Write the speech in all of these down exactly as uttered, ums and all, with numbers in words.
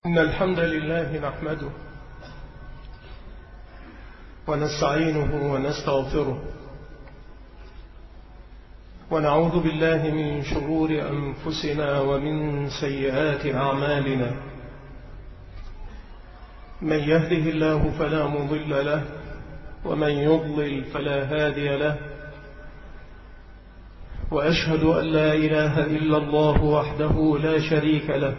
إن الحمد لله نحمده ونستعينه ونستغفره ونعوذ بالله من شرور أنفسنا ومن سيئات أعمالنا. من يهده الله فلا مضل له ومن يضلل فلا هادي له، وأشهد أن لا إله إلا الله وحده لا شريك له،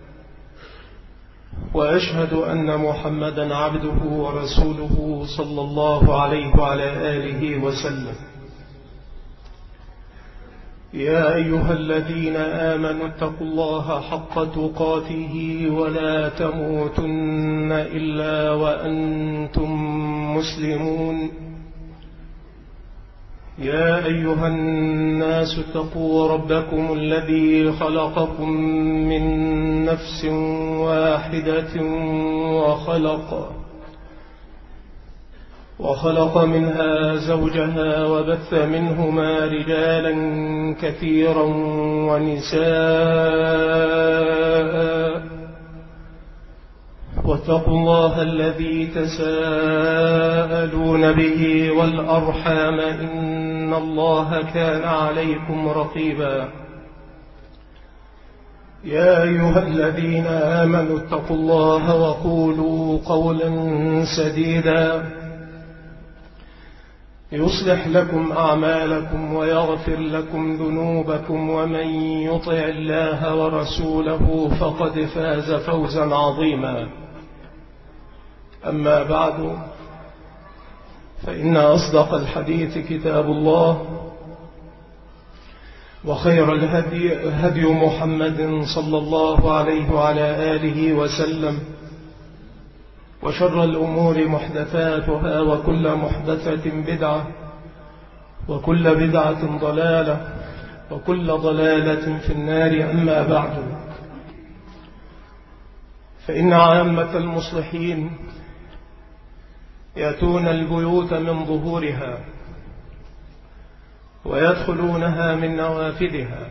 وأشهد أن محمدا عبده ورسوله صلى الله عليه وعلى آله وسلم. يا أيها الذين آمنوا اتقوا الله حق تقاته ولا تموتن إلا وأنتم مسلمون. يا أيها الناس اتقوا ربكم الذي خلقكم من نفس واحدة وخلق وخلق منها زوجها وبث منهما رجالا كثيرا ونساء، واتقوا الله الذي تساءلون به والأرحام إن الله كان عليكم رقيبا. يا أيها الذين آمنوا اتقوا الله وقولوا قولا سديدا يصلح لكم أعمالكم ويغفر لكم ذنوبكم، ومن يطع الله ورسوله فقد فاز فوزا عظيما. أما بعد، فإن أصدق الحديث كتاب الله، وخير الهدي هدي محمد صلى الله عليه وعلى آله وسلم، وشر الأمور محدثاتها، وكل محدثة بدعة، وكل بدعة ضلالة، وكل ضلالة في النار. أما بعد، فإن عامة المصلحين يأتون البيوت من ظهورها ويدخلونها من نوافذها،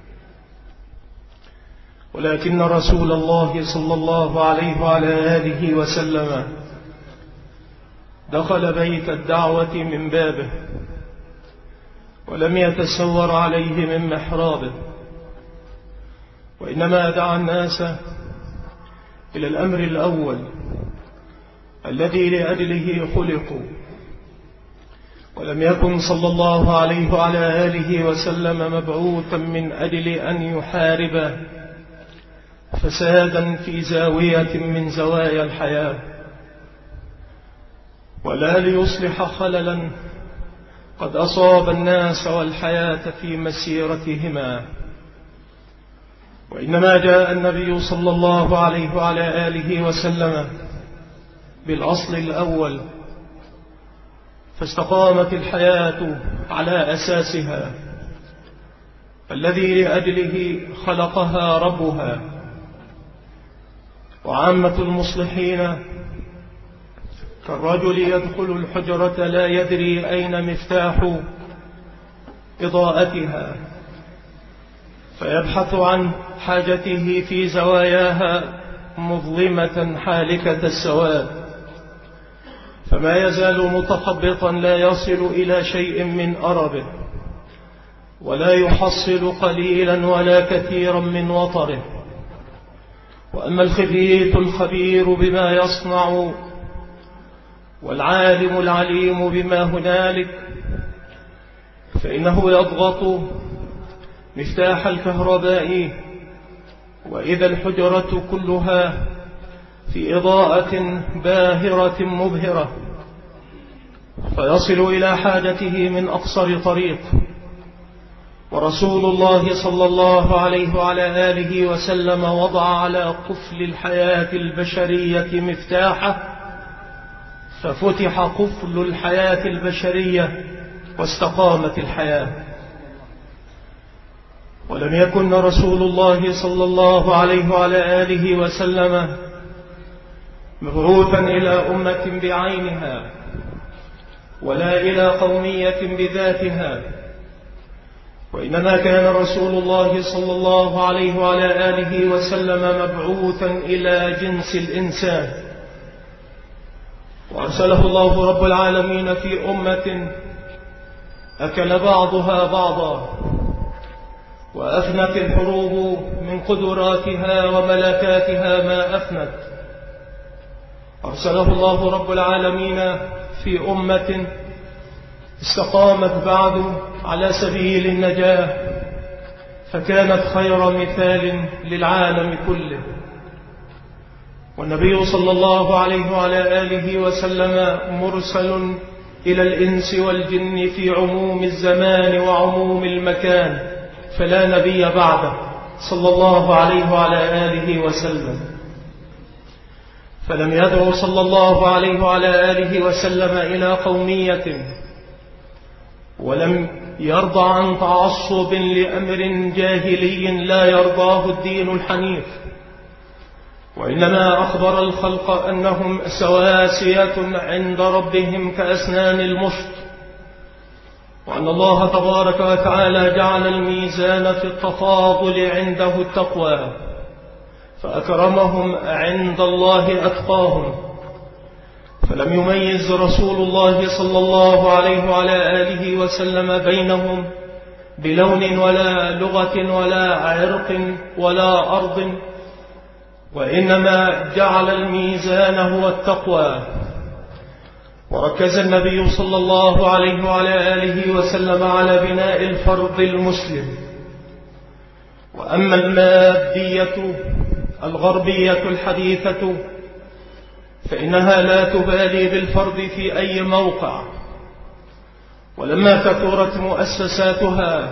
ولكن رسول الله صلى الله عليه وعلى آله وسلم دخل بيت الدعوة من بابه، ولم يتسور عليه من محرابه، وإنما دعا الناس إلى الأمر الأول الذي لأجله خلقوا، ولم يكن صلى الله عليه وعلى آله وسلم مبعوثا من أجل أن يحارب فسادا في زاوية من زوايا الحياة، ولا ليصلح خللا قد أصاب الناس والحياة في مسيرتهما، وإنما جاء النبي صلى الله عليه وعلى آله وسلم بالأصل الأول، فاستقامت الحياة على أساسها الذي لأجله خلقها ربها. وعامة المصلحين كالرجل يدخل الحجرة لا يدري أين مفتاح إضاءتها، فيبحث عن حاجته في زواياها مظلمة حالكة السواد، فما يزال متخبطا لا يصل إلى شيء من أربه، ولا يحصل قليلا ولا كثيرا من وطره. وأما الخبيث الخبير بما يصنع والعالم العليم بما هنالك، فإنه يضغط مفتاح الكهرباء وإذا الحجرة كلها في إضاءة باهرة مبهرة، فيصل إلى حاجته من أقصر طريق. ورسول الله صلى الله عليه وعلى آله وسلم وضع على قفل الحياة البشرية مفتاحه، ففتح قفل الحياة البشرية واستقامت الحياة. ولم يكن رسول الله صلى الله عليه وعلى آله وسلم مبعوثا إلى أمة بعينها، ولا إلى قومية بذاتها، وإنما كان رسول الله صلى الله عليه وعلى آله وسلم مبعوثا إلى جنس الإنسان، وأرسله الله رب العالمين في أمة أكل بعضها بعضا، وأفنت الحروب من قدراتها وملكاتها ما أفنت. أرسله الله رب العالمين في أمة استقامت بعد على سبيل النجاة، فكانت خير مثال للعالم كله. والنبي صلى الله عليه وعلى آله وسلم مرسل إلى الإنس والجن في عموم الزمان وعموم المكان، فلا نبي بعده صلى الله عليه وعلى آله وسلم. فلم يدعو صلى الله عليه وعلى آله وسلم إلى قومية، ولم يرضى عن تعصب لأمر جاهلي لا يرضاه الدين الحنيف، وإنما أخبر الخلق أنهم سواسية عند ربهم كأسنان المشط، وأن الله تبارك وتعالى جعل الميزان في التفاضل عنده التقوى، فأكرمهم عند الله أتقاهم. فلم يميز رسول الله صلى الله عليه وعلى آله وسلم بينهم بلون ولا لغة ولا عرق ولا أرض، وإنما جعل الميزان هو التقوى. وركز النبي صلى الله عليه وعلى آله وسلم على بناء الفرد المسلم. وأما المادية الغربية الحديثة فإنها لا تبالي بالفرد في أي موقع، ولما كثرت مؤسساتها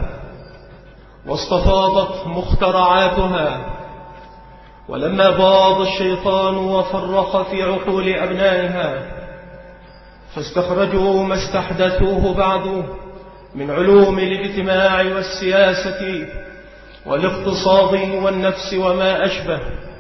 واستفاضت مخترعاتها، ولما باض الشيطان وفرخ في عقول أبنائها، فاستخرجوا ما استحدثوه بعد من علوم الاجتماع والسياسة والاقتصاد والنفس وما أشبه،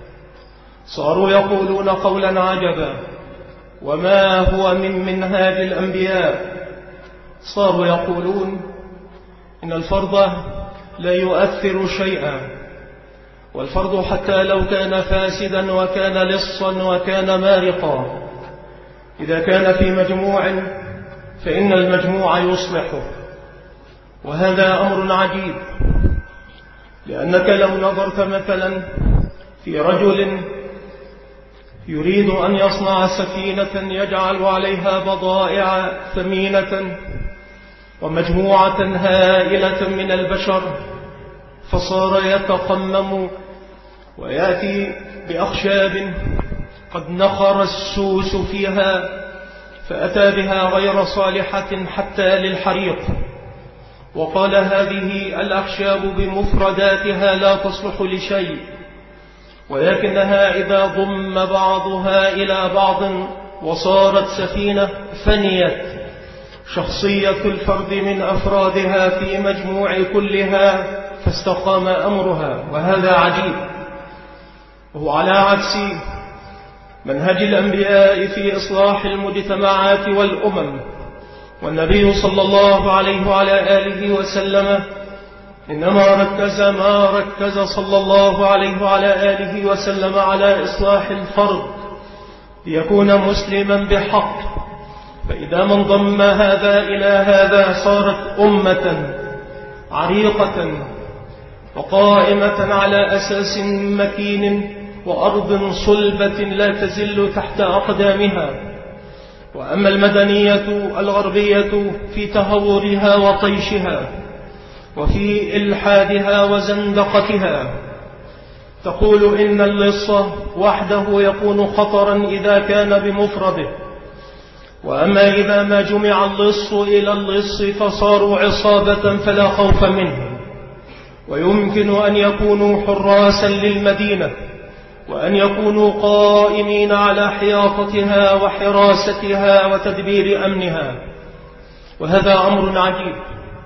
صاروا يقولون قولا عجبا وما هو من منهاج الأنبياء. صاروا يقولون إن الفرض لا يؤثر شيئا، والفرض حتى لو كان فاسدا وكان لصا وكان مارقا، إذا كان في مجموع فإن المجموع يصلحه. وهذا أمر عجيب، لأنك لو نظرت مثلا في رجل يريد أن يصنع سفينة يجعل عليها بضائع ثمينة ومجموعة هائلة من البشر، فصار يتقمم ويأتي بأخشاب قد نخر السوس فيها، فأتى بها غير صالحة حتى للحريق، وقال هذه الأخشاب بمفرداتها لا تصلح لشيء، ولكنها إذا ضم بعضها إلى بعض وصارت سفينة فنيت شخصية الفرد من أفرادها في مجموع كلها، فاستقام أمرها. وهذا عجيب، وهو على عكس منهج الأنبياء في إصلاح المجتمعات والأمم. والنبي صلى الله عليه وعلى آله وسلم إنما ركز ما ركز صلى الله عليه وعلى آله وسلم على إصلاح الفرد ليكون مسلما بحق، فإذا من ضم هذا إلى هذا صارت أمة عريقة وقائمة على أساس مكين وأرض صلبة لا تزل تحت أقدامها. وأما المدنية الغربية في تهورها وطيشها وفي إلحادها وزندقتها تقول إن اللص وحده يكون خطرا إذا كان بمفرده، وأما إذا ما جمع اللص إلى اللص فصاروا عصابة فلا خوف منهم، ويمكن أن يكونوا حراسا للمدينة، وأن يكونوا قائمين على حياطتها وحراستها وتدبير أمنها. وهذا أمر عجيب.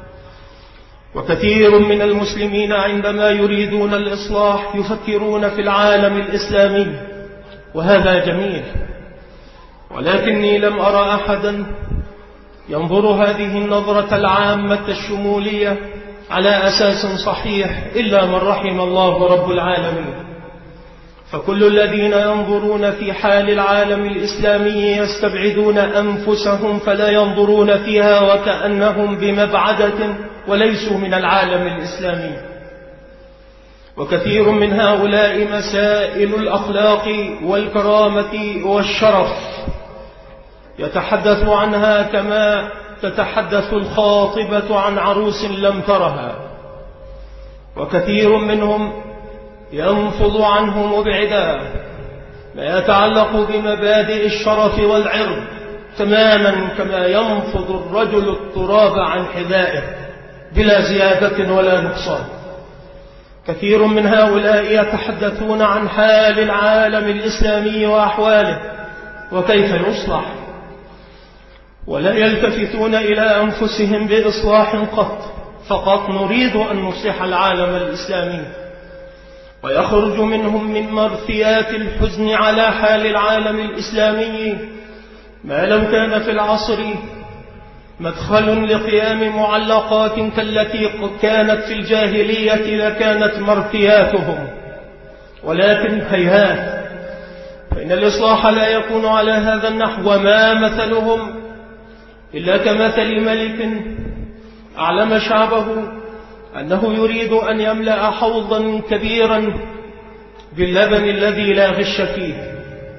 وكثير من المسلمين عندما يريدون الإصلاح يفكرون في العالم الإسلامي، وهذا جميل، ولكني لم أرى أحدا ينظر هذه النظرة العامة الشمولية على أساس صحيح إلا من رحم الله رب العالمين. فكل الذين ينظرون في حال العالم الإسلامي يستبعدون أنفسهم فلا ينظرون فيها وكأنهم بمبعدة وليسوا من العالم الإسلامي. وكثير من هؤلاء مسائل الأخلاق والكرامة والشرف يتحدث عنها كما تتحدث الخاطبة عن عروس لم ترها، وكثير منهم ينفض عنه مبعدا ما يتعلق بمبادئ الشرف والعرض تماما كما ينفض الرجل التراب عن حذائه بلا زيادة ولا نقصان. كثير من هؤلاء يتحدثون عن حال العالم الإسلامي وأحواله وكيف يصلح، ولا يلتفتون إلى أنفسهم بإصلاح قط، فقط نريد أن نصلح العالم الإسلامي. ويخرج منهم من مرثيات الحزن على حال العالم الإسلامي ما لو كان في العصر مدخل لقيام معلقات كالتي كانت في الجاهلية لكانت مرثياتهم، ولكن هيهات، فإن الإصلاح لا يكون على هذا النحو. وما مثلهم إلا كمثل ملك أعلم شعبه أنه يريد أن يملأ حوضا كبيرا باللبن الذي لا غش فيه،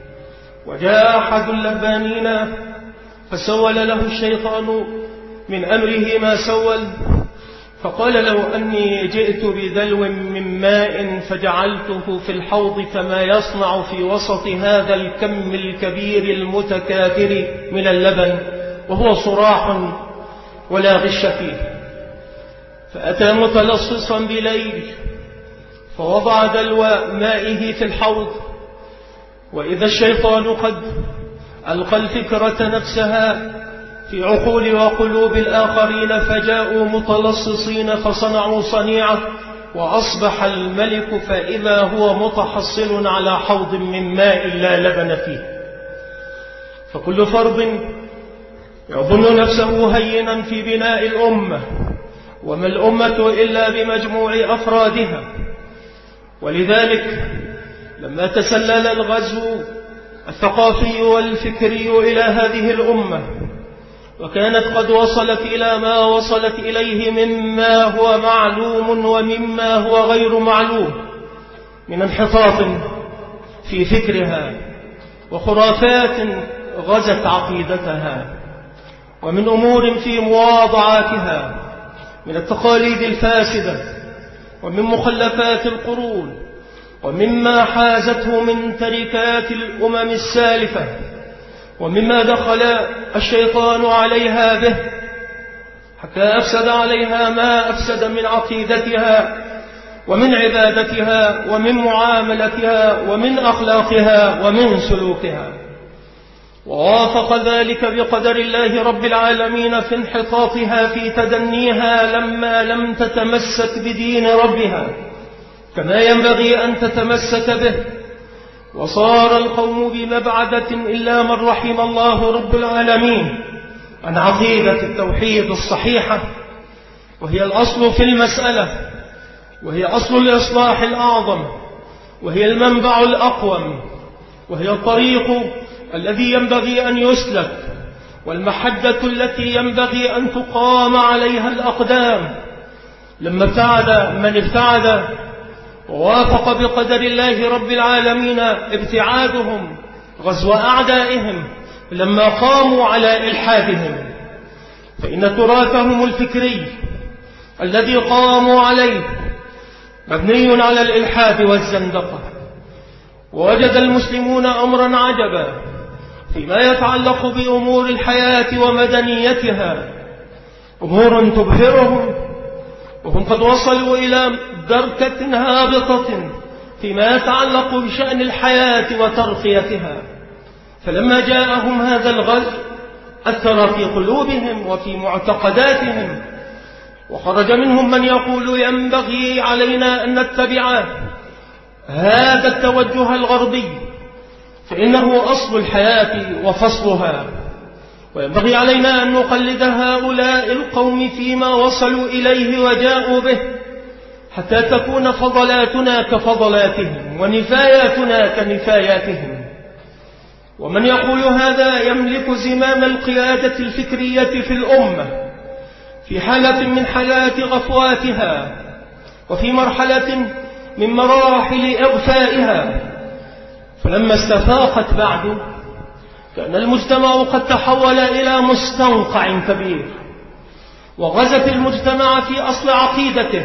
وجاء أحد اللبانين فسول له الشيطان من أمره ما سول، فقال له أني جئت بدلو من ماء فجعلته في الحوض فما يصنع في وسط هذا الكم الكبير المتكاثر من اللبن وهو صراح ولا غش فيه. فأتى متلصصا بليل فوضع دلو مائه في الحوض، وإذا الشيطان قد ألقى الفكرة نفسها في عقول وقلوب الآخرين فجاءوا متلصصين فصنعوا صنيعة، وأصبح الملك فإذا هو متحصل على حوض من ماء لا لبن فيه. فكل فرد يظن نفسه هينا في بناء الأمة، وما الأمة إلا بمجموع أفرادها. ولذلك لما تسلل الغزو الثقافي والفكري إلى هذه الأمة وكانت قد وصلت إلى ما وصلت إليه مما هو معلوم ومما هو غير معلوم من انحطاط في فكرها وخرافات غزت عقيدتها، ومن أمور في مواضعاتها من التقاليد الفاسدة ومن مخلفات القرون ومما حازته من تركات الأمم السالفة ومما دخل الشيطان عليها به حتى أفسد عليها ما أفسد من عقيدتها ومن عبادتها ومن معاملتها ومن أخلاقها ومن سلوكها. ووافق ذلك بقدر الله رب العالمين في انحطاطها في تدنيها لما لم تتمسك بدين ربها كما ينبغي أن تتمسك به، وصار القوم بمبعدة إلا من رحم الله رب العالمين عن عقيدة التوحيد الصحيحة، وهي الأصل في المسألة، وهي أصل الإصلاح الأعظم، وهي المنبع الأقوم، وهي الطريق الذي ينبغي أن يسلك، والمحجة التي ينبغي أن تقام عليها الأقدام. لما ابتعد من ابتعد ووافق بقدر الله رب العالمين ابتعادهم غزو أعدائهم لما قاموا على إلحادهم، فإن تراثهم الفكري الذي قاموا عليه مبني على الإلحاد والزندقة. ووجد المسلمون أمرا عجبا فيما يتعلق بأمور الحياة ومدنيتها، أمور تبهرهم، وهم قد وصلوا إلى دركة هابطة فيما يتعلق بشأن الحياة وترقيتها. فلما جاءهم هذا الغزو أثر في قلوبهم وفي معتقداتهم، وخرج منهم من يقول ينبغي علينا أن نتبع هذا التوجه الغربي فإنه أصل الحياة وفصلها، وينبغي علينا أن نقلد هؤلاء القوم فيما وصلوا إليه وجاءوا به، حتى تكون فضلاتنا كفضلاتهم ونفاياتنا كنفاياتهم. ومن يقول هذا يملك زمام القيادة الفكرية في الأمة في حالة من حالات غفواتها، وفي مرحلة من مراحل إغفائها. فلما استفاقت بعد كان المجتمع قد تحول إلى مستنقع كبير، وغزت المجتمع في أصل عقيدته،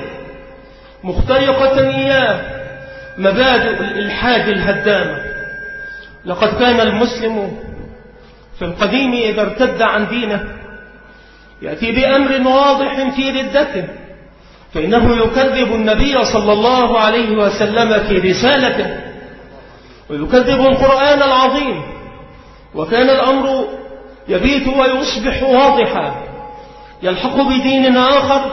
مخترقة إياه مبادئ الإلحاد الهدامة. لقد كان المسلم في القديم إذا ارتد عن دينه يأتي بأمر واضح في ردته، فإنه يكذب النبي صلى الله عليه وسلم في رسالته، ويكذب القرآن العظيم. وكان الأمر يبيت ويصبح واضحا، يلحق بدين آخر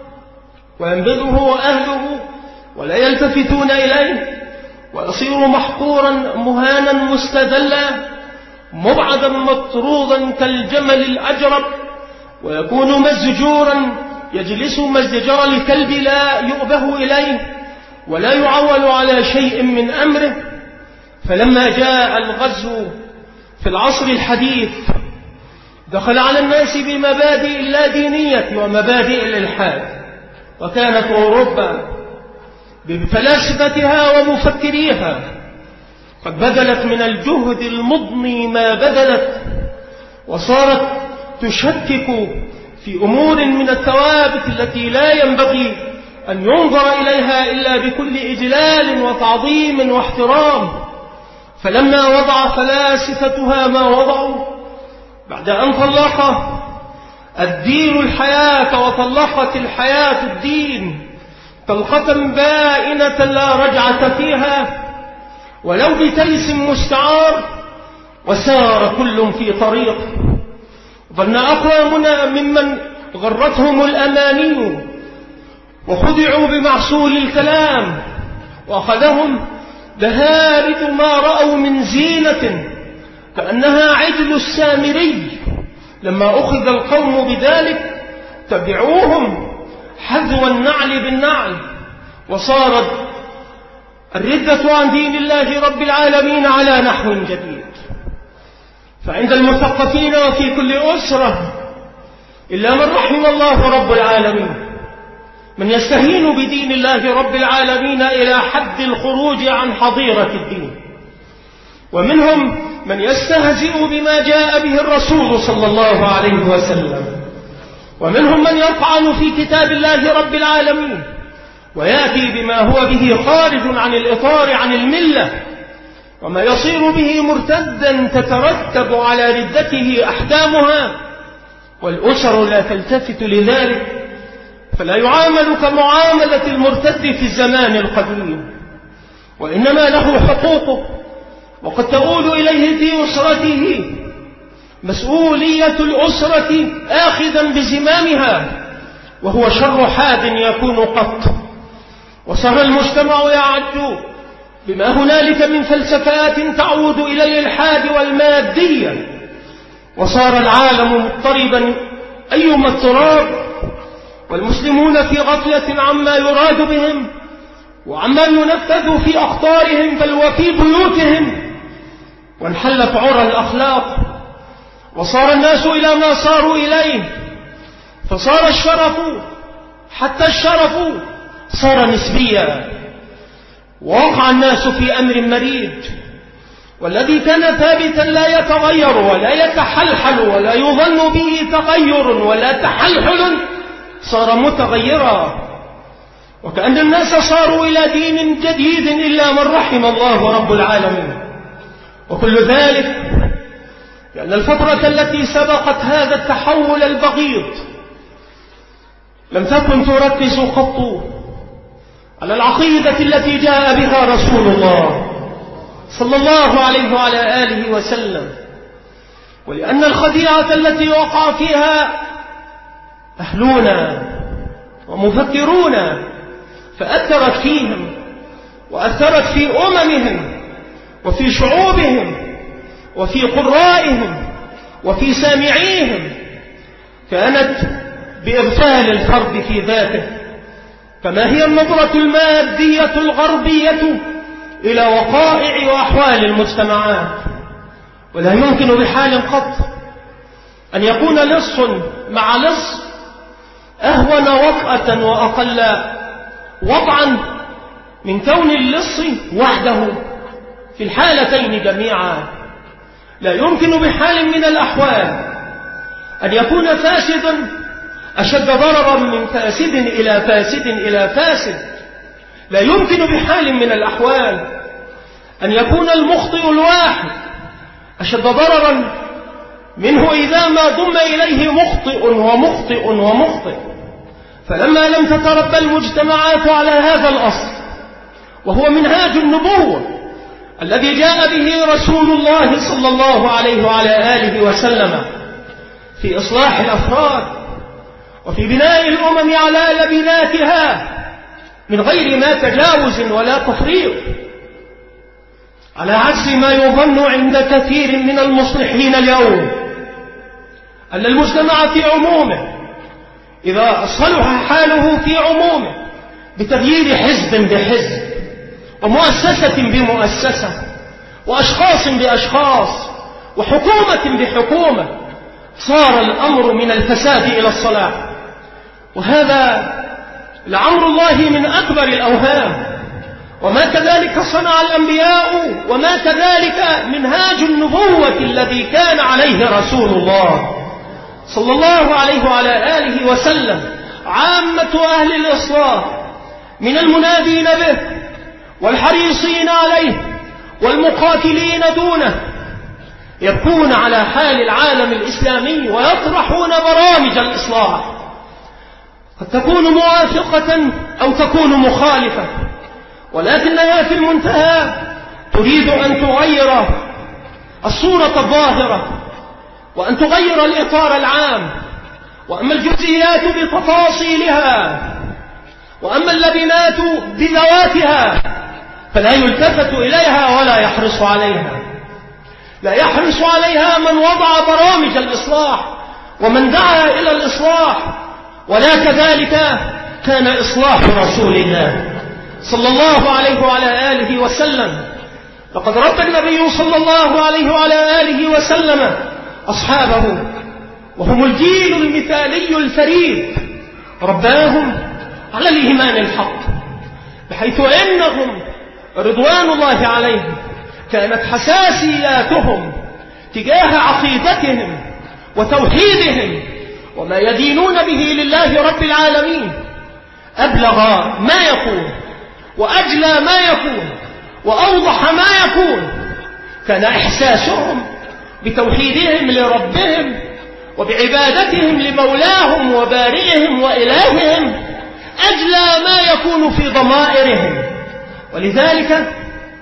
وينبذه أهله ولا يلتفتون إليه، ويصير محقورا مهانا مستذلا مبعدا مطرودا كالجمل الأجرب، ويكون مزجورا يجلس مزجر الكلب لا يؤبه إليه ولا يعول على شيء من أمره. فلما جاء الغزو في العصر الحديث دخل على الناس بمبادئ اللادينية ومبادئ الإلحاد، وكانت أوروبا بفلاسفتها ومفكريها قد بذلت من الجهد المضني ما بذلت، وصارت تشكك في أمور من الثوابت التي لا ينبغي أن ينظر إليها إلا بكل إجلال وتعظيم واحترام. فلما وضع فلاسفتها ما وضعوا بعد أن طلق الدين الحياة وطلقت الحياة الدين طلقة بائنة لا رجعة فيها ولو بتيس مستعار، وسار كل في طريق. ظن أقوامنا ممن غرتهم الأماني وخدعوا بمعسول الكلام، وأخذهم دهارج ما رأوا من زينة كأنها عجل السامري. لما أخذ القوم بذلك تبعوهم حذو النعل بالنعل، وصارت الردة عن دين الله رب العالمين على نحو جديد. فعند المثقفين وفي كل أسرة إلا من رحم الله رب العالمين من يستهين بدين الله رب العالمين إلى حد الخروج عن حظيرة الدين، ومنهم من يستهزئ بما جاء به الرسول صلى الله عليه وسلم، ومنهم من يطعن في كتاب الله رب العالمين ويأتي بما هو به خارج عن الإطار عن الملة، وما يصير به مرتدا تترتب على ردته أحكامها، والأسر لا تلتفت لذلك، فلا يعامل كمعاملة المرتد في الزمان القديم، وإنما له حقوقه وقد تؤول إليه في أسرته مسؤولية الأسرة آخذا بزمامها، وهو شر حاد يكون قط. وصار المجتمع يعج بما هنالك من فلسفات تعود إلى الإلحاد والمادية، وصار العالم مضطربا أيما اضطراب، والمسلمون في غفلة عما يراد بهم وعما ينفذ في أخطارهم بل وفي بيوتهم، وانحلت عرى الأخلاق، وصار الناس إلى ما صاروا إليه، فصار الشرف حتى الشرف صار نسبيا، ووقع الناس في أمر مريد، والذي كان ثابتا لا يتغير ولا يتحلحل ولا يظن به تغير ولا تحلحل صار متغيرا، وكأن الناس صاروا إلى دين جديد إلا من رحم الله رب العالمين. وكل ذلك لأن الفترة التي سبقت هذا التحول البغيض لم تكن تركز قط على العقيدة التي جاء بها رسول الله صلى الله عليه وعلى آله وسلم، ولأن الخديعة التي وقع فيها أهلنا ومفكرونا فأثرت فيهم وأثرت في أممهم وفي شعوبهم وفي قرائهم وفي سامعيهم كانت بإغفال الفرد في ذاته، كما هي النظرة المادية الغربية إلى وقائع وأحوال المجتمعات. ولا يمكن بحال قط أن يكون لص مع لص أهون وطأة وأقل وضعا من كون اللص وحده في الحالتين جميعا. لا يمكن بحال من الأحوال أن يكون فاسدا أشد ضررا من فاسد إلى فاسد إلى فاسد. لا يمكن بحال من الأحوال أن يكون المخطئ الواحد أشد ضررا منه إذا ما ضم إليه مخطئ ومخطئ ومخطئ. فلما لم تتربى المجتمعات على هذا الأصل، وهو منهاج النبوة الذي جاء به رسول الله صلى الله عليه وعلى آله وسلم في إصلاح الأفراد وفي بناء الأمم على لبناتها من غير ما تجاوز ولا تفريط، على عكس ما يظن عند كثير من المصلحين اليوم أن المجتمع في عمومه إذا صلح حاله في عمومه بتغيير حزب بحزب ومؤسسة بمؤسسة وأشخاص بأشخاص وحكومة بحكومة صار الأمر من الفساد إلى الصلاح. وهذا لعمر الله من أكبر الأوهام، وما كذلك صنع الأنبياء، وما كذلك منهاج النبوة الذي كان عليه رسول الله صلى الله عليه وعلى آله وسلم. عامة أهل الإصلاح من المنادين به والحريصين عليه والمقاتلين دونه يبكون على حال العالم الإسلامي ويطرحون برامج الإصلاح، قد تكون موافقة أو تكون مخالفة، ولكنها في المنتهى تريد أن تغير الصورة الظاهرة وأن تغير الإطار العام. وأما الجزئيات بتفاصيلها وأما اللبنات بذواتها فلا يلتفت إليها ولا يحرص عليها. لا يحرص عليها من وضع برامج الإصلاح ومن دعا إلى الإصلاح، ولا كذلك كان إصلاح رسول الله صلى الله عليه وعلى آله وسلم. لقد ربى النبي صلى الله عليه وعلى آله وسلم أصحابه، وهم الجيل المثالي الفريد، رباهم على الإيمان الحق، بحيث إنهم رضوان الله عليهم كانت حساسياتهم تجاه عقيدتهم وتوحيدهم وما يدينون به لله رب العالمين أبلغ ما يكون وأجلى ما يكون وأوضح ما يكون. كان إحساسهم بتوحيدهم لربهم وبعبادتهم لمولاهم وبارئهم وإلههم أجلى ما يكون في ضمائرهم. ولذلك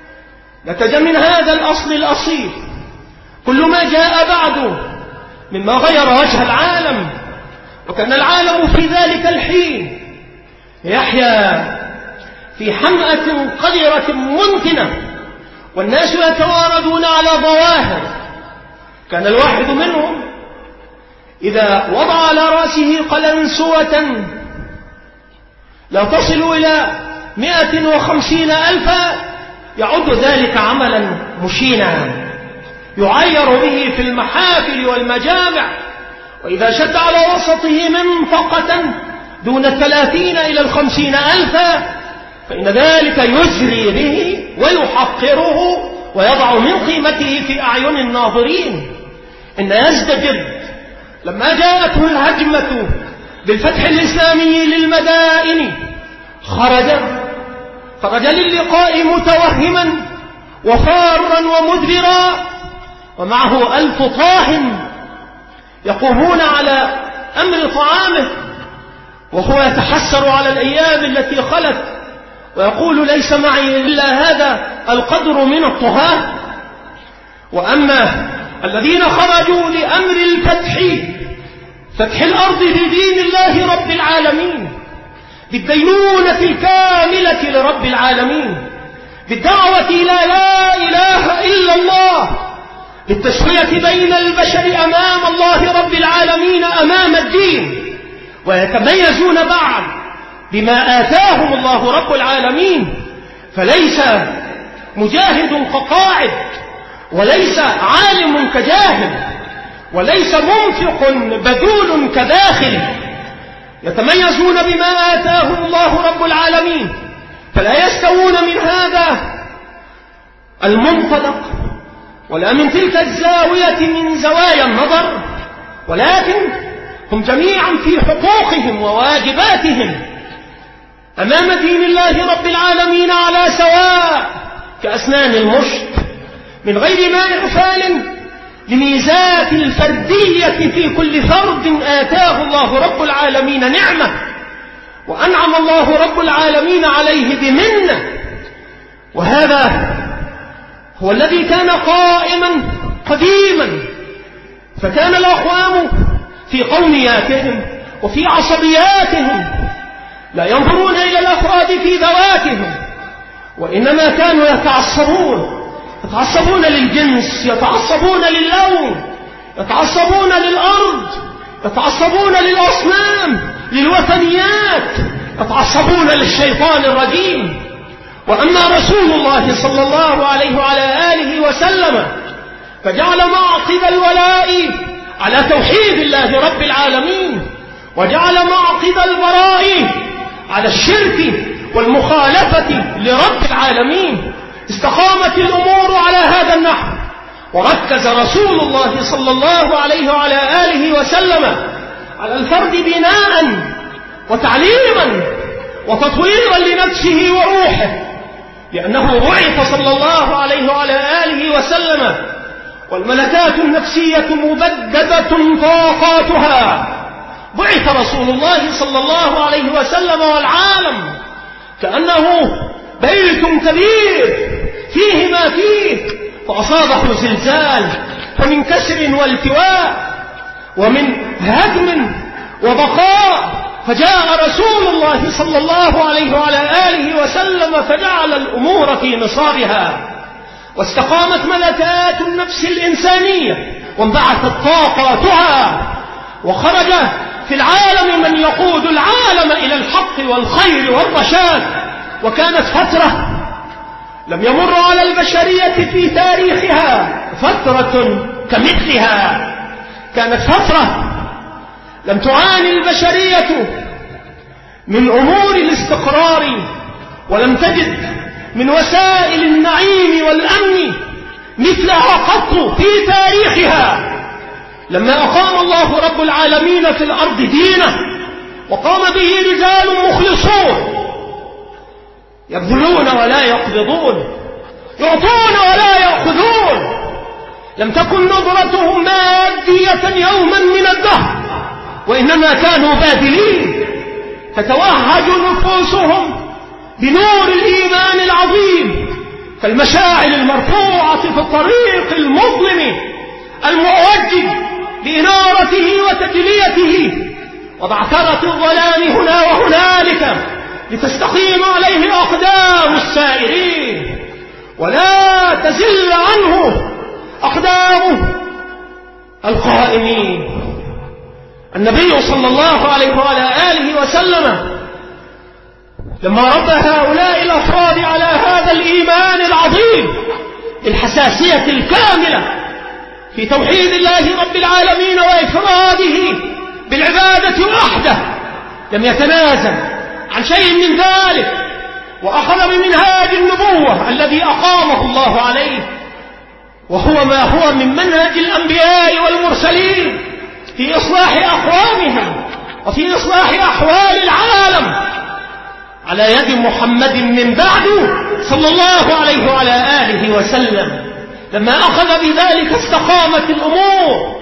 نتج من هذا الأصل الأصيل كل ما جاء بعده مما غير وجه العالم. وكان العالم في ذلك الحين يحيا في حمأة قذرة منتنة، والناس يتواردون على ظواهر. كان الواحد منهم إذا وضع على رأسه قلنسوة لا تصل إلى مئة وخمسين ألفا يعد ذلك عملا مشينا يعير به في المحافل والمجامع. وإذا شد على وسطه منطقة دون الثلاثين إلى الخمسين ألفا فإن ذلك يجري به ويحقره ويضع من قيمته في أعين الناظرين. إن يزدجر لما جاءته الهجمة بالفتح الإسلامي للمدائن خرج خرج للقاء متوهما وفارا ومدبرا، ومعه ألف طاح يقومون على أمر طعامه، وهو يتحسر على الأيام التي خلت ويقول ليس معي إلا هذا القدر من الطهاة. وأما الذين خرجوا لأمر الفتح، فتح الأرض بدين الله رب العالمين، بالدينونة الكاملة لرب العالمين، بالدعوة إلى لا إله إلا الله، للتسوية بين البشر أمام الله رب العالمين أمام الدين، ويتميزون بعد بما آتاهم الله رب العالمين. فليس مجاهد كقاعد، وليس عالم كجاهل، وليس منفق بذول كداخل، يتميزون بما آتاهم الله رب العالمين. فلا يستوون من هذا المنطلق ولا من تلك الزاوية من زوايا النظر، ولكن هم جميعا في حقوقهم وواجباتهم أمام دين الله رب العالمين على سواء كأسنان المشط، من غير ما إغفال لميزات الفردية في كل فرد آتاه الله رب العالمين نعمة، وأنعم الله رب العالمين عليه بمنة. وهذا هو الذي كان قائما قديما، فكان الأقوام في قومياتهم وفي عصبياتهم لا ينظرون إلى الأفراد في ذواتهم، وإنما كانوا يتعصبون يتعصبون للجنس، يتعصبون للون، يتعصبون للأرض، يتعصبون للأصنام، للوثنيات، يتعصبون للشيطان الرجيم. وأما رسول الله صلى الله عليه وعلى آله وسلم فجعل معقد الولاء على توحيد الله رب العالمين، وجعل معقد البراء على الشرك والمخالفة لرب العالمين. استقامت الأمور على هذا النحو، وركز رسول الله صلى الله عليه وعلى آله وسلم على الفرد بناء وتعليما وتطويرا لنفسه وروحه، لأنه بعث صلى الله عليه وعلى آله وسلم والملكات النفسية مبددة طاقاتها. بعث رسول الله صلى الله عليه وسلم والعالم كأنه بيت كبير فيه ما فيه، فأصابه زلزال، فمن كسر والتواء ومن هدم وبقاء، فجاء رسول الله صلى الله عليه وعلى آله وسلم فجعل الأمور في نصابها، واستقامت ملكات النفس الإنسانية وانبعثت طاقاتها، وخرج في العالم من يقود العالم إلى الحق والخير والرشاد. وكانت فترة لم يمر على البشرية في تاريخها فترة كمثلها، كانت فترة لم تعاني البشرية من أمور الاستقرار، ولم تجد من وسائل النعيم والأمن مثلها قط في تاريخها. لما أقام الله رب العالمين في الأرض دينه، وقام به رجال مخلصون يبذلون ولا يقبضون، يعطون ولا يأخذون، لم تكن نظرتهم مادية يوما من الدهر، وإنما كانوا باذلين، تتوهج نفوسهم بنور الإيمان العظيم كالمشاعل المرفوعة في الطريق المظلم المؤجج بإنارته وتجليته، وبعثرة الظلام هنا وهنالك لتستقيم عليه أقدام السائرين ولا تزل عنه أقدام القائمين. النبي صلى الله عليه وعلى آله وسلم لما ربى هؤلاء الأفراد على هذا الإيمان العظيم بالحساسية الكاملة في توحيد الله رب العالمين وإفراده بالعبادة وحده، لم يتنازل عن شيء من ذلك، وأخذ بمنهاج النبوة الذي أقامه الله عليه، وهو ما هو من منهج الأنبياء والمرسلين في إصلاح أقوامهم وفي إصلاح أحوال العالم، على يد محمد من بعده صلى الله عليه وعلى آله وسلم. لما أخذ بذلك استقامت الأمور،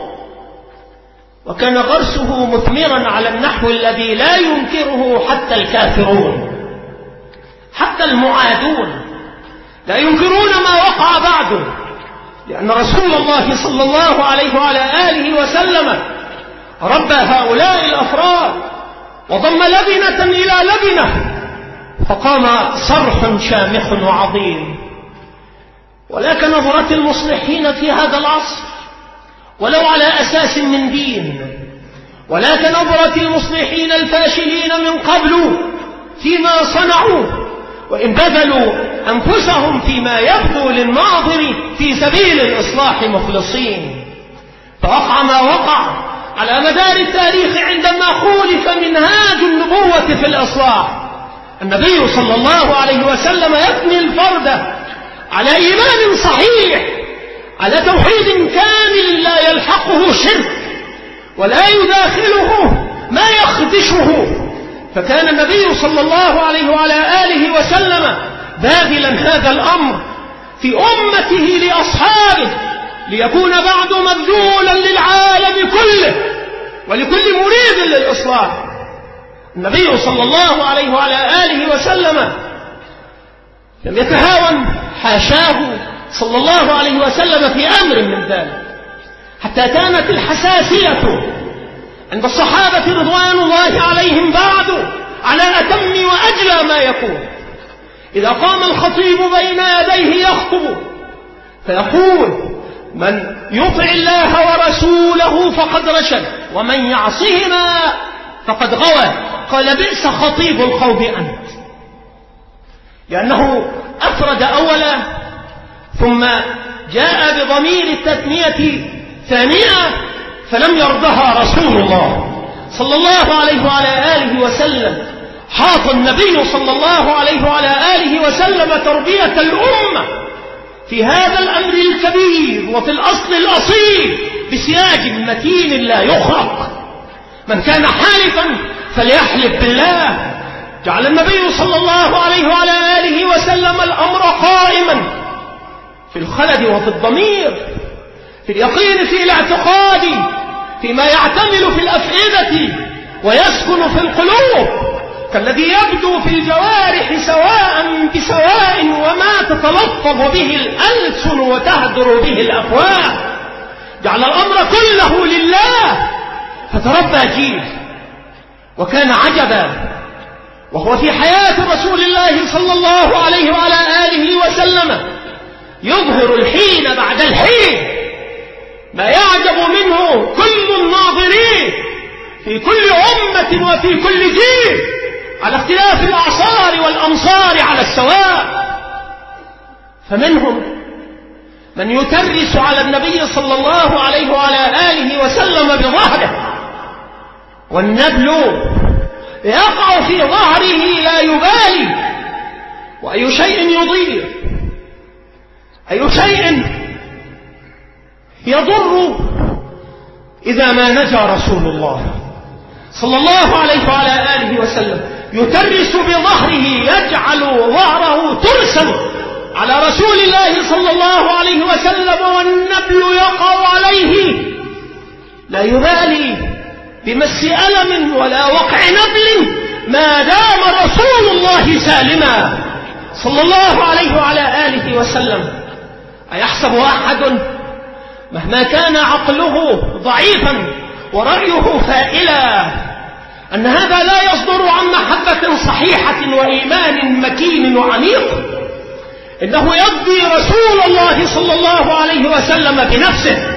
وكان غرسه مثمرا على النحو الذي لا ينكره حتى الكافرون، حتى المعادون لا ينكرون ما وقع بعده، لأن رسول الله صلى الله عليه وعلى آله وسلم ربى هؤلاء الأفراد وضم لبنة إلى لبنة، فقام صرح شامخ وعظيم ولا كنظرة المصلحين في هذا العصر ولو على أساس من دين، ولا كنظرة المصلحين الفاشلين من قبل فيما صنعوا وإن بذلوا أنفسهم فيما يبدو للناظر في سبيل الإصلاح مخلصين. فوقع ما وقع على مدار التاريخ عندما خولف منهاج النبوة في الإصلاح. النبي صلى الله عليه وسلم يبني الفرد على إيمان صحيح، على توحيد كامل لا يلحقه شرك ولا يداخله ما يخدشه. فكان النبي صلى الله عليه وعلى آله وسلم باذلا هذا الأمر في أمته لأصحابه ليكون بعد مبذولا للعالم كله ولكل مريد للإصلاح. النبي صلى الله عليه وعلى آله وسلم لم يتهاون حاشاه صلى الله عليه وسلم في أمر من ذلك، حتى كانت الحساسية عند الصحابة رضوان الله عليهم بعد على أتم وأجلى ما يكون. إذا قام الخطيب بين يديه يخطب فيقول: من يطع الله ورسوله فقد رشد ومن يعصهما فقد غوى. قال: بئس خطيب القوم أنت، لأنه أفرد أولا ثم جاء بضمير التثنية ثانية فلم يرضها رسول الله صلى الله عليه وعلى آله وسلم. حاط النبي صلى الله عليه وعلى آله وسلم تربية الأمة في هذا الأمر الكبير وفي الأصل الأصيل بسياج متين لا يخرق. من كان حالفا فليحلف بالله. جعل النبي صلى الله عليه وعلى آله وسلم الأمر قائما في الخلد وفي الضمير، في اليقين، في الاعتقاد، فيما يعتمل في الأفئدة ويسكن في القلوب، كالذي يبدو في الجوارح سواء بسواء وما تتلطف به الألسن وتهدر به الأفواه. جعل الأمر كله لله، فتربى جيل. وكان عجبا وهو في حياة رسول الله صلى الله عليه وعلى آله وسلم يظهر الحين بعد الحين ما يعجب منه كل الناظرين في كل أمة وفي كل جيل على اختلاف الأعصار والأمصار على السواء. فمنهم من يترس على النبي صلى الله عليه وعلى آله وسلم بظهره، والنبل يقع في ظهره لا يبالي، وأي شيء يضير، أي شيء يضر إذا ما نجا رسول الله صلى الله عليه وعلى آله وسلم. يترس بظهره، يجعل ظهره ترسا على رسول الله صلى الله عليه وسلم، والنبل يقع عليه لا يبالي بمس ألم ولا وقع نبل ما دام رسول الله سالما صلى الله عليه وعلى آله وسلم. أيحسب أحد مهما كان عقله ضعيفا ورأيه فائلا أن هذا لا يصدر عن محبة صحيحة وإيمان مكين وعميق؟ إنه يقضي رسول الله صلى الله عليه وسلم بنفسه،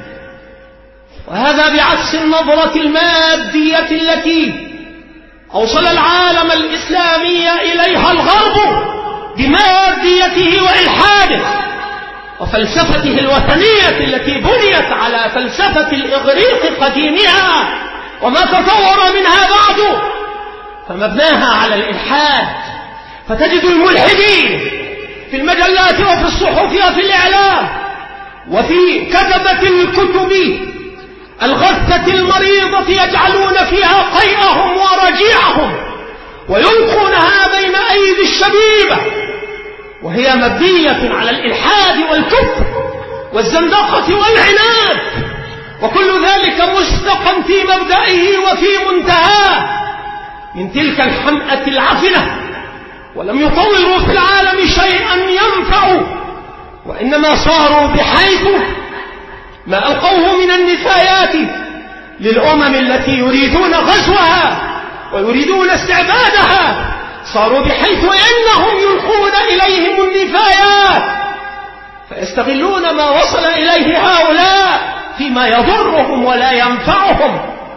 وهذا بعكس النظرة المادية التي أوصل العالم الإسلامي إليها الغرب بماديته وإلحاده وفلسفته الوثنية التي بنيت على فلسفة الإغريق قديمها وما تطور منها بعد، فمبناها على الإلحاد. فتجد الملحدين في المجلات وفي الصحف وفي الإعلام وفي كتبة الكتب الغثة المريضة يجعلون فيها قيئهم ورجيعهم ويلقونها بين أيدي الشبيبة، وهي مبنية على الإلحاد والكفر والزندقة والعناد، وكل ذلك مستقى في مبدئه وفي منتهاه من تلك الحمأة العفنة. ولم يطوروا في العالم شيئا ينفع، وإنما صاروا بحيث ما ألقوه من النفايات للأمم التي يريدون غزوها ويريدون استعبادها، صاروا بحيث إنهم يلقون إليهم النفايات فيستغلون ما وصل إليه هؤلاء فيما يضرهم ولا ينفعهم.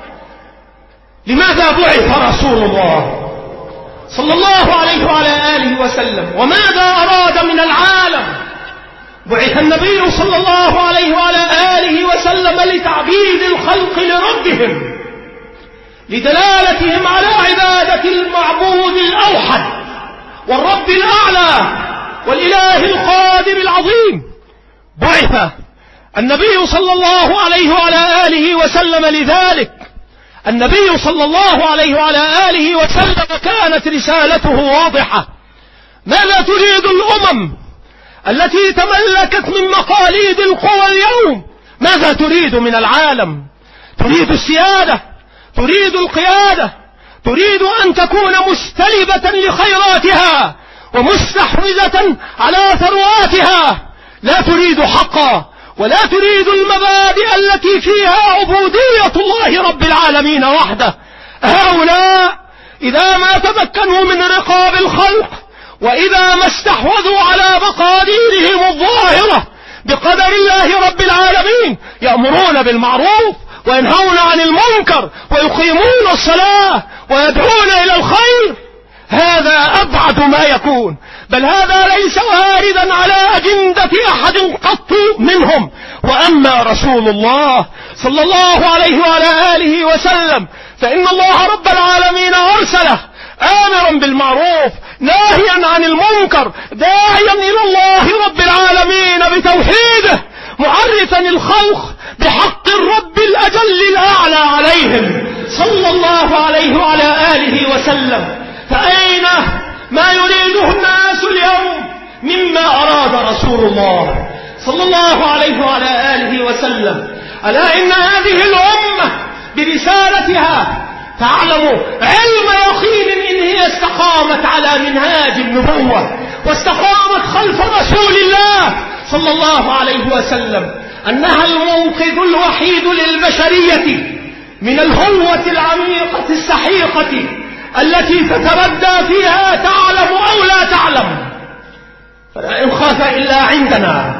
لماذا بعث رسول الله صلى الله عليه وعلى آله وسلم؟ وماذا أراد من العالم؟ بعث النبي صلى الله عليه وعلى آله وسلم لتعبيد الخلق لربهم، لدلالتهم على عبادة المعبود الأوحد والرب الأعلى والإله القادر العظيم. بعث النبي صلى الله عليه وعلى آله وسلم لذلك. النبي صلى الله عليه وعلى آله وسلم كانت رسالته واضحة. ماذا تريد الأمم التي تملكت من مقاليد القوى اليوم؟ ماذا تريد من العالم؟ تريد السيادة، تريد القيادة، تريد أن تكون مستلبة لخيراتها ومستحوذة على ثرواتها. لا تريد حقا ولا تريد المبادئ التي فيها عبودية الله رب العالمين وحده. هؤلاء إذا ما تمكنوا من رقاب الخلق وإذا ما استحوذوا على مقاديرهم الظاهرة بقدر الله رب العالمين يأمرون بالمعروف وينهون عن المنكر ويقيمون الصلاة ويدعون إلى الخير. هذا أبعد ما يكون، بل هذا ليس واردا على أجندة أحد قط منهم. وأما رسول الله صلى الله عليه وعلى آله وسلم فإن الله رب العالمين أرسله آمرا بالمعروف ناهيا عن المنكر، داعيا إلى الله رب العالمين بتوحيده، معرفا الخلق بحق الرب الأجل الأعلى عليهم صلى الله عليه وعلى آله وسلم. فأين ما يريده الناس اليوم مما أراد رسول الله صلى الله عليه وعلى آله وسلم؟ ألا إن هذه الأمة برسالتها تعلم علم يقين إن هي استقامت على منهاج النبوة واستقامت خلف رسول الله صلى الله عليه وسلم، أنها المنقذ الوحيد للبشرية من الهوة العميقة السحيقة التي تتردى فيها تعلم أو لا تعلم. فلا إنخاذ إلا عندنا،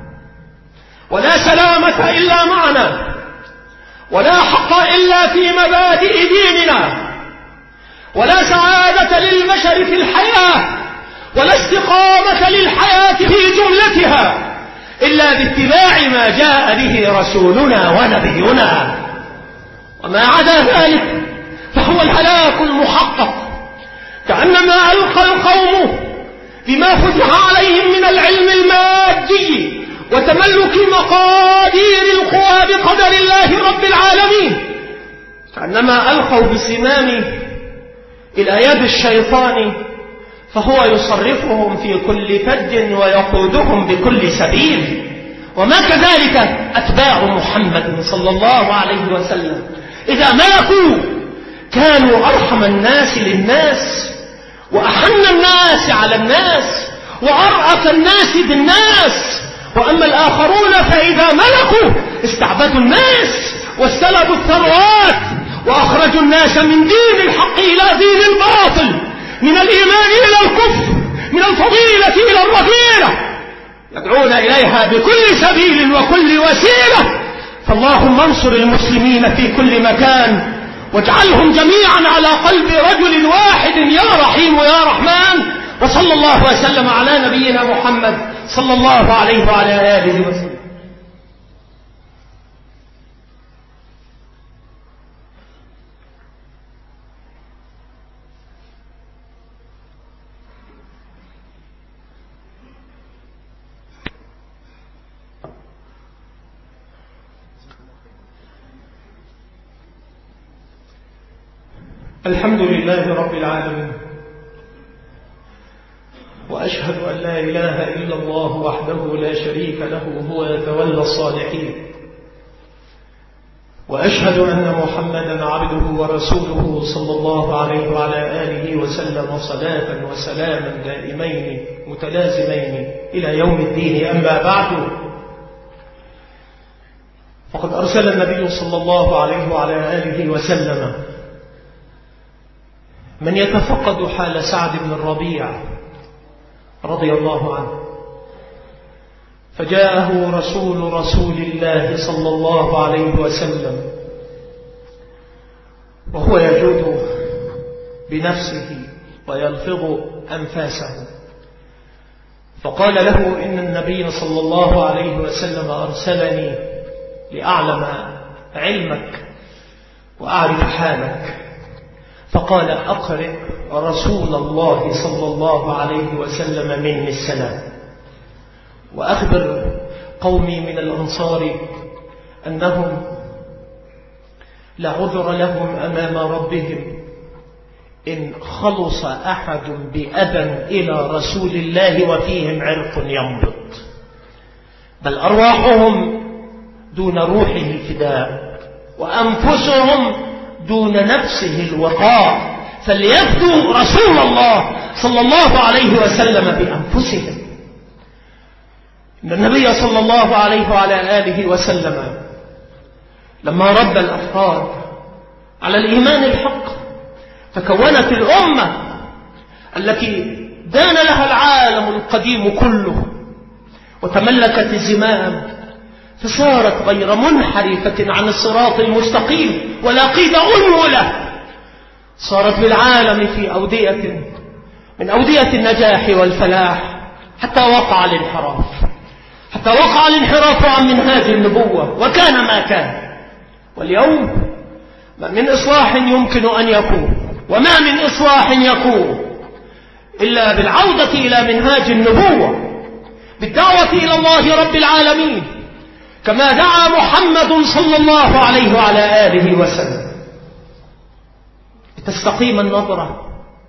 ولا سلامة إلا معنا، ولا حق إلا في مبادئ ديننا، ولا سعادة للبشر في الحياة، ولا استقامة للحياة في جملتها إلا باتباع ما جاء به رسولنا ونبينا. وما عدا ذلك فهو الهلاك المحقق. كأنما ألقى القوم بما فتح عليهم من العلم المادي وتملك مقادير القوى بقدر الله رب العالمين، كأنما ألقوا بسنام إلى يد الشيطان فهو يصرفهم في كل فج ويقودهم بكل سبيل. وما كذلك أتباع محمد صلى الله عليه وسلم إذا ملكوا كانوا أرحم الناس للناس وأحن الناس على الناس وأرأف الناس بالناس. وأما الآخرون فإذا ملكوا استعبدوا الناس واستلبوا الثروات وأخرجوا الناس من دين الحق إلى دين الباطل، من الإيمان إلى الكفر، من الفضيلة إلى الرذيلة، يدعون إليها بكل سبيل وكل وسيلة. فاللهم انصر المسلمين في كل مكان واجعلهم جميعا على قلب رجل واحد يا رحيم يا رحمن. وصلى الله وسلم على نبينا محمد صلى الله عليه وعلى آله وسلم. الحمد لله رب العالمين، وأشهد أن لا إله إلا الله وحده لا شريك له هو يتولى الصالحين، وأشهد أن محمدا عبده ورسوله صلى الله عليه وعلى آله وسلم صلاة وسلاما دائمين متلازمين إلى يوم الدين. أما بعد، فقد أرسل النبي صلى الله عليه وعلى آله وسلم من يتفقد حال سعد بن الربيع رضي الله عنه، فجاءه رسول رسول الله صلى الله عليه وسلم وهو يجود بنفسه ويلفظ أنفاسه، فقال له: إن النبي صلى الله عليه وسلم أرسلني لأعلم علمك وأعرف حالك. فقال: أقرئ رسول الله صلى الله عليه وسلم مني السلام، وأخبر قومي من الأنصار أنهم لا عذر لهم أمام ربهم إن خلص أحد بأذى إلى رسول الله وفيهم عرق ينبض، بل أرواحهم دون روحه فداء، وأنفسهم دون نفسه الوقاء، فليفدوا رسول الله صلى الله عليه وسلم بأنفسهم. إن النبي صلى الله عليه وعلى آله وسلم لما ربى الأفراد على الإيمان الحق تكونت الأمة التي دان لها العالم القديم كله وتملكت الزمام، فصارت غير منحرفة عن الصراط المستقيم ولا قيد أنملة، صارت بالعالم في أودية من أودية النجاح والفلاح، حتى وقع الانحراف حتى وقع الانحراف عن منهاج النبوة وكان ما كان. واليوم ما من إصلاح يمكن أن يكون، وما من إصلاح يكون إلا بالعودة إلى منهاج النبوة، بالدعوة إلى الله رب العالمين كما دعا محمد صلى الله عليه وعلى آله وسلم، لتستقيم النظرة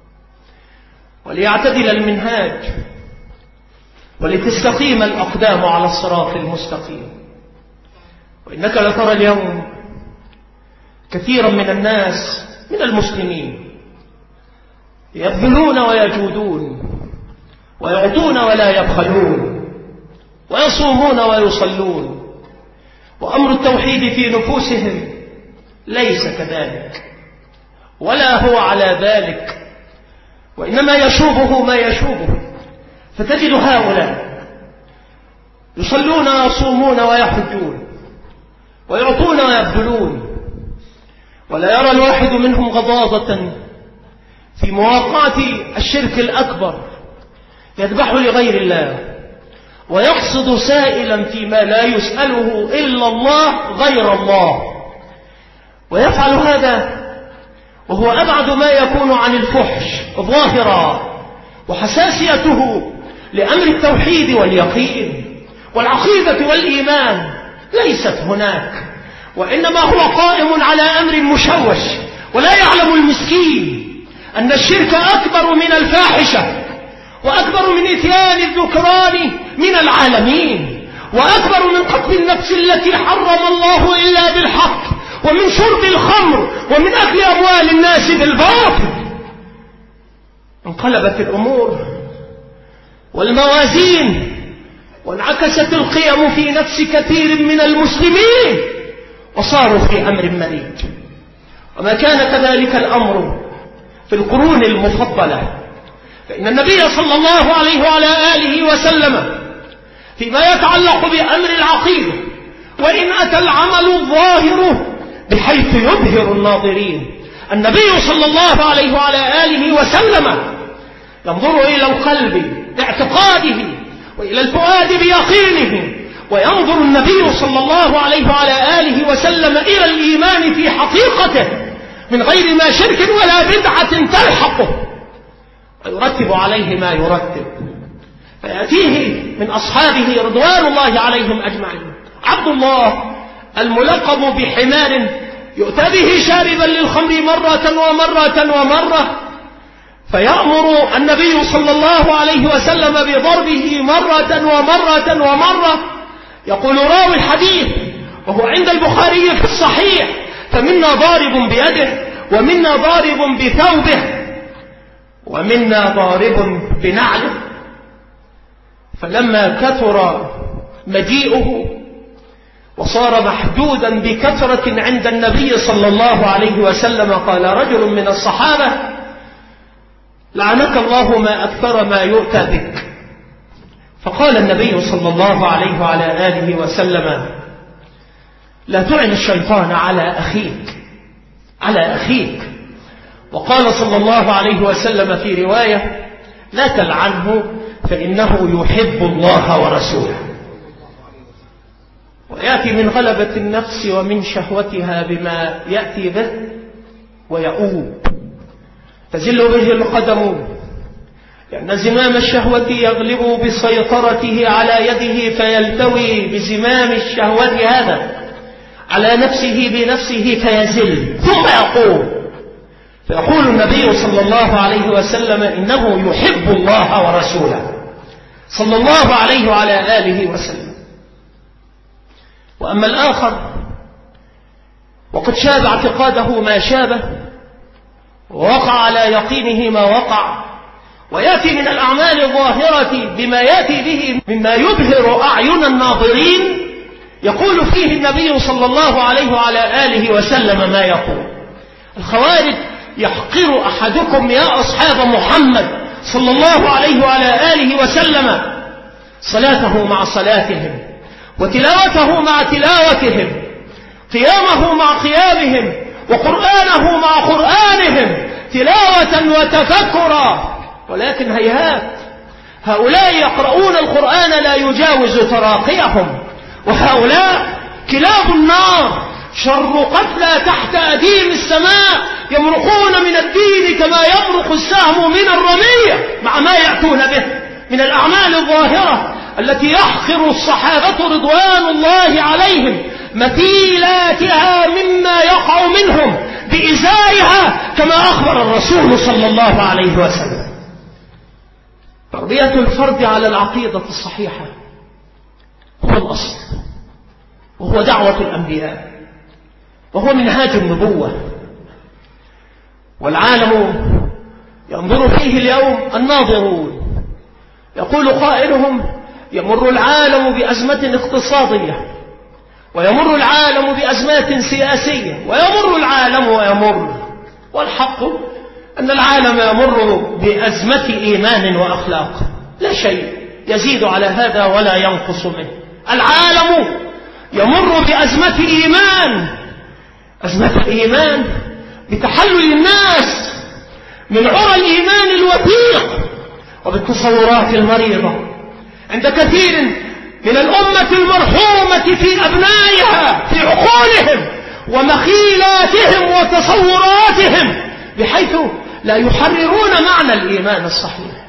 وليعتدل المنهاج ولتستقيم الأقدام على الصراط المستقيم. وإنك لترى اليوم كثيرا من الناس من المسلمين يبذلون ويجودون ويعطون ولا يبخلون ويصومون ويصلون، وأمر التوحيد في نفوسهم ليس كذلك ولا هو على ذلك، وإنما يشوبه ما يشوبه. فتجد هؤلاء يصلون ويصومون ويحجون ويعطون ويبذلون، ولا يرى الواحد منهم غضاضة في مواقعة الشرك الأكبر، يذبح لغير الله ويقصد سائلا فيما لا يسأله إلا الله غير الله، ويفعل هذا وهو أبعد ما يكون عن الفحش ظاهرا، وحساسيته لأمر التوحيد واليقين والعقيدة والإيمان ليست هناك، وإنما هو قائم على أمر مشوش. ولا يعلم المسكين أن الشرك أكبر من الفاحشة، وأكبر من إتيان الذكران من العالمين، وأكبر من قتل النفس التي حرم الله إلا بالحق، ومن شرب الخمر، ومن أكل أموال الناس بالباطل. انقلبت الأمور والموازين، وانعكست القيم في نفس كثير من المسلمين، وصاروا في أمر مريج. وما كان كذلك الأمر في القرون المفضلة، فإن النبي صلى الله عليه وعلى آله وسلم فيما يتعلق بأمر العقيدة، وإن أتى العمل الظاهر بحيث يبهر الناظرين، النبي صلى الله عليه وعلى آله وسلم ينظر إلى القلب باعتقاده وإلى الفؤاد بيقينه، وينظر النبي صلى الله عليه وعلى آله وسلم إلى الإيمان في حقيقته من غير ما شرك ولا بدعة تلحقه، ويرتب عليه ما يرتب. فيأتيه من أصحابه رضوان الله عليهم أجمعين عبد الله الملقب بحمار، يؤتى به شاربا للخمر مرة ومرة ومرة، فيأمر النبي صلى الله عليه وسلم بضربه مرة ومرة ومرة. يقول راوي الحديث وهو عند البخاري في الصحيح: فمنا ضارب بيده، ومنا ضارب بثوبه، ومنا ضارب بنعله. فلما كثر مجيئه وصار محدودا بكثرة عند النبي صلى الله عليه وسلم، قال رجل من الصحابة: لعنك الله ما أكثر ما يؤتى بك. فقال النبي صلى الله عليه وعلى آله وسلم: لا تعن الشيطان على أخيك على أخيك. وقال صلى الله عليه وسلم في رواية: لا تلعنه فإنه يحب الله ورسوله. ويأتي من غلبة النفس ومن شهوتها بما يأتي به ويؤوب، تزل به القدم، لأن زمام الشهوة يغلب بسيطرته على يده فيلتوي بزمام الشهوة هذا على نفسه بنفسه فيزل ثم يقوم. فيقول النبي صلى الله عليه وسلم: إنه يحب الله ورسوله صلى الله عليه وعلى آله وسلم. وأما الآخر وقد شاب اعتقاده ما شابه ووقع على يقينه ما وقع، ويأتي من الأعمال الظاهرة بما يأتي به مما يبهر أعين الناظرين، يقول فيه النبي صلى الله عليه وعلى آله وسلم ما يقول: الخوارج يحقر أحدكم يا أصحاب محمد صلى الله عليه وعلى آله وسلم صلاته مع صلاتهم، وتلاوته مع تلاوتهم، قيامه مع قيامهم، وقرآنه مع قرآنهم، تلاوة وتفكرا. ولكن هيهات، هؤلاء يقرؤون القرآن لا يجاوز تراقيهم، وهؤلاء كلاب النار، شر قتلى تحت أديم السماء، يمرقون من الدين كما يمرق السهم من الرمية، مع ما يأتون به من الأعمال الظاهرة التي يحقر الصحابة رضوان الله عليهم مثيلاتها مما يقع منهم بإزائها، كما أخبر الرسول صلى الله عليه وسلم. تربية الفرد على العقيدة الصحيحة هو الأصل، وهو دعوة الأنبياء، وهو منهاج النبوة. والعالم ينظر فيه اليوم الناظرون، يقول قائلهم: يمر العالم بأزمة اقتصادية، ويمر العالم بأزمات سياسية، ويمر العالم ويمر. والحق أن العالم يمر بأزمة إيمان وأخلاق، لا شيء يزيد على هذا ولا ينقص منه. العالم يمر بأزمة إيمان، أزمة الإيمان بتحلل الناس من عرى الإيمان الوثيق وبالتصورات المريضة عند كثير من الأمة المرحومة في أبنائها، في عقولهم ومخيلاتهم وتصوراتهم، بحيث لا يحررون معنى الإيمان الصحيح،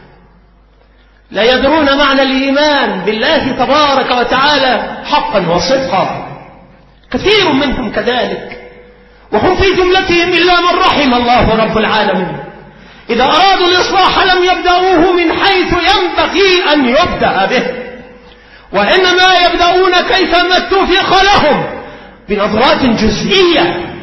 لا يدرون معنى الإيمان بالله تبارك وتعالى حقا وصدقا. كثير منهم كذلك، وهم في جملتهم إلا من رحم الله رب العالمين. إذا أرادوا الإصلاح لم يبدأوه من حيث ينبغي أن يبدأ به، وإنما يبدأون كيفما اتفق لهم بنظرات جزئية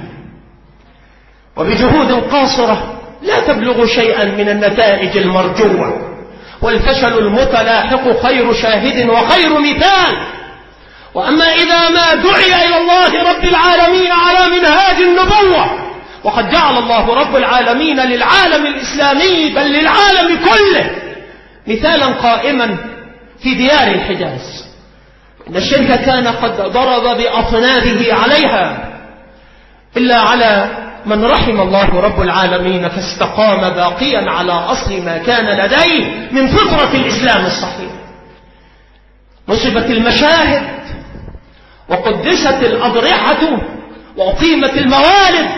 وبجهود قاصرة لا تبلغ شيئا من النتائج المرجوة. والفشل المتلاحق خير شاهد وخير مثال. وأما إذا ما دعي إلى الله رب العالمين على منهاج النبوة، وقد جعل الله رب العالمين للعالم الإسلامي بل للعالم كله مثالا قائما في ديار الحجاز، إن الشرك كان قد ضرب بأطنابه عليها، إلا على من رحم الله رب العالمين فاستقام باقيا على أصل ما كان لديه من فطرة الإسلام الصحيح. نصبت المشاهد وقدست الأضرحة وأقيمت الموالد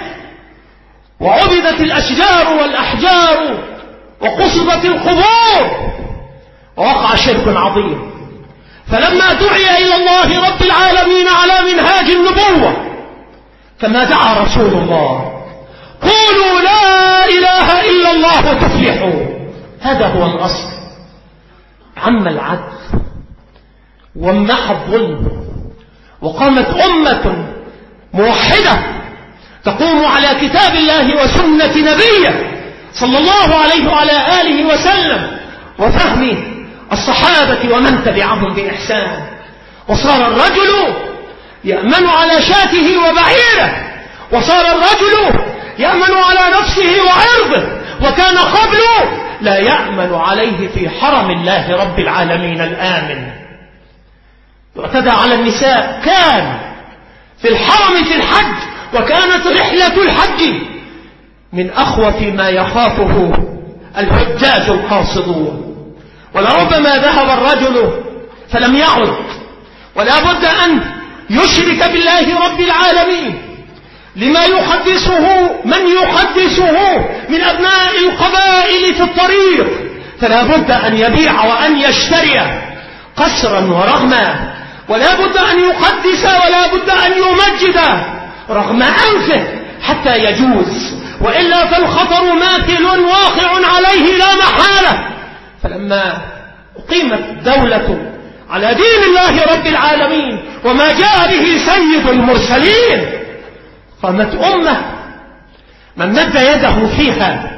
وعبدت الأشجار والأحجار وقصدت القبور، ووقع شرك عظيم. فلما دعي إلى الله رب العالمين على منهاج النبوة كما دعا رسول الله: قولوا لا إله إلا الله تفلحوا، هذا هو الأصل. عم العدل وامنح الظلم، وقامت أمة موحدة تقوم على كتاب الله وسنة نبيه صلى الله عليه وعلى آله وسلم وفهم الصحابة ومن تبعهم بإحسان. وصار الرجل يأمن على شاته وبعيره، وصار الرجل يأمن على نفسه وعرضه، وكان قبل لا يأمن عليه في حرم الله رب العالمين الآمن. يعتدى على النساء كان في الحرم في الحج، وكانت رحلة الحج من أخوف ما يخافه الحجاج القاصدون. ولربما ذهب الرجل فلم يعد، ولا بد أن يشرك بالله رب العالمين لما يحدثه من يحدثه من أبناء القبائل في الطريق، فلا بد أن يبيع وأن يشتري قسرا ورغما، ولا بد أن يقدس ولا بد أن يمجد رغم أنفه حتى يجوز، وإلا فالخطر ماثل واقع عليه لا محالة. فلما أقيمت دولة على دين الله رب العالمين وما جاء به سيد المرسلين، قامت أمة من مد يده فيها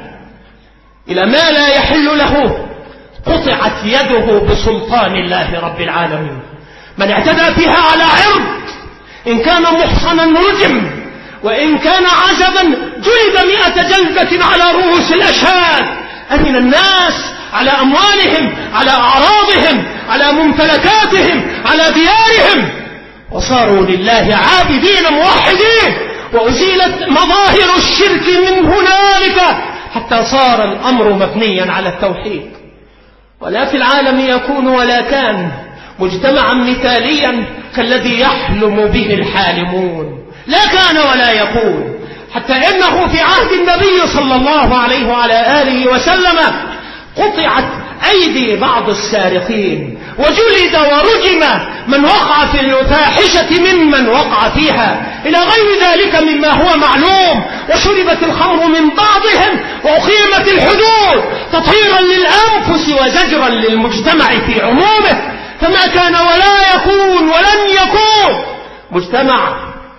إلى ما لا يحل له قطعت يده بسلطان الله رب العالمين. من اعتدى فيها على عرض إن كان محصنا رجم، وإن كان عزبا جلد مئة جلدة على رؤوس الأشهاد. أمن الناس على أموالهم، على أعراضهم، على ممتلكاتهم، على ديارهم، وصاروا لله عابدين موحدين، وأزيلت مظاهر الشرك من هنالك حتى صار الأمر مبنيا على التوحيد. ولا في العالم يكون ولا كان مجتمعا مثاليا كالذي يحلم به الحالمون، لا كان ولا يكون. حتى إنه في عهد النبي صلى الله عليه وعلى آله وسلم قطعت أيدي بعض السارقين، وجلد ورجم من وقع في الفاحشة ممن وقع فيها، إلى غير ذلك مما هو معلوم. وشربت الخمر من بعضهم، وأقيمت الحدود تطهيرا للأنفس وزجرا للمجتمع في عمومه. فما كان ولا يكون ولن يكون مجتمع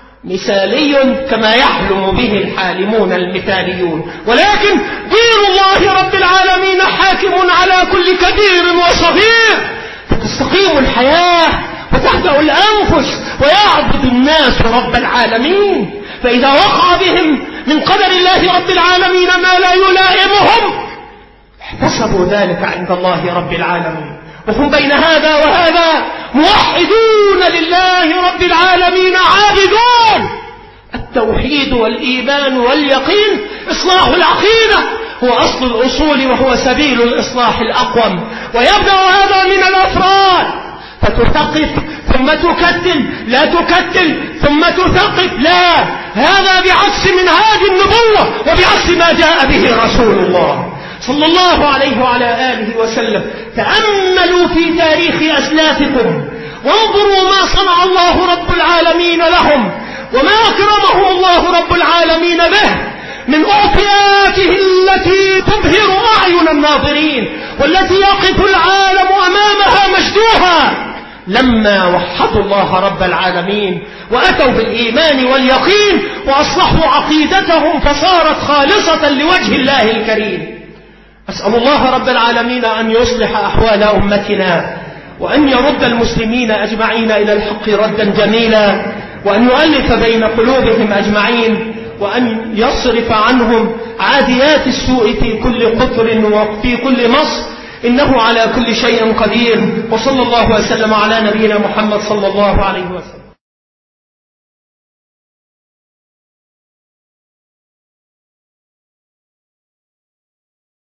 مثالي كما يحلم به الحالمون المثاليون، ولكن دين الله رب العالمين حاكم على كل كبير وصغير، فتستقيم الحياة وتهدأ الأنفس ويعبد الناس رب العالمين. فإذا وقع بهم من قدر الله رب العالمين ما لا يلائمهم احتسبوا ذلك عند الله رب العالمين، وهم بين هذا وهذا موحدون لله رب العالمين عابدون. التوحيد والإيمان واليقين إصلاح العقيدة هو أصل الأصول، وهو سبيل الإصلاح الأقوم. ويبدأ هذا من الأفراد، فتثقف ثم تكتل، لا تكتل ثم تثقف، لا، هذا بعكس منهاج النبوة وبعكس ما جاء به رسول الله صلى الله عليه وعلى آله وسلم. تأملوا في تاريخ أسلافكم وانظروا ما صنع الله رب العالمين لهم، وما أكرمهم الله رب العالمين به من أعطياته التي تبهر أعين الناظرين، والتي يقف العالم أمامها مجدوها لما وحدوا الله رب العالمين وأتوا بالإيمان واليقين وأصلحوا عقيدتهم فصارت خالصة لوجه الله الكريم. أسأل الله رب العالمين أن يصلح أحوال أمتنا، وأن يرد المسلمين أجمعين إلى الحق ردا جميلا، وأن يؤلف بين قلوبهم أجمعين، وأن يصرف عنهم عاديات السوء في كل قطر وفي كل مصر، إنه على كل شيء قدير. وصلى الله وسلم على نبينا محمد صلى الله عليه وسلم.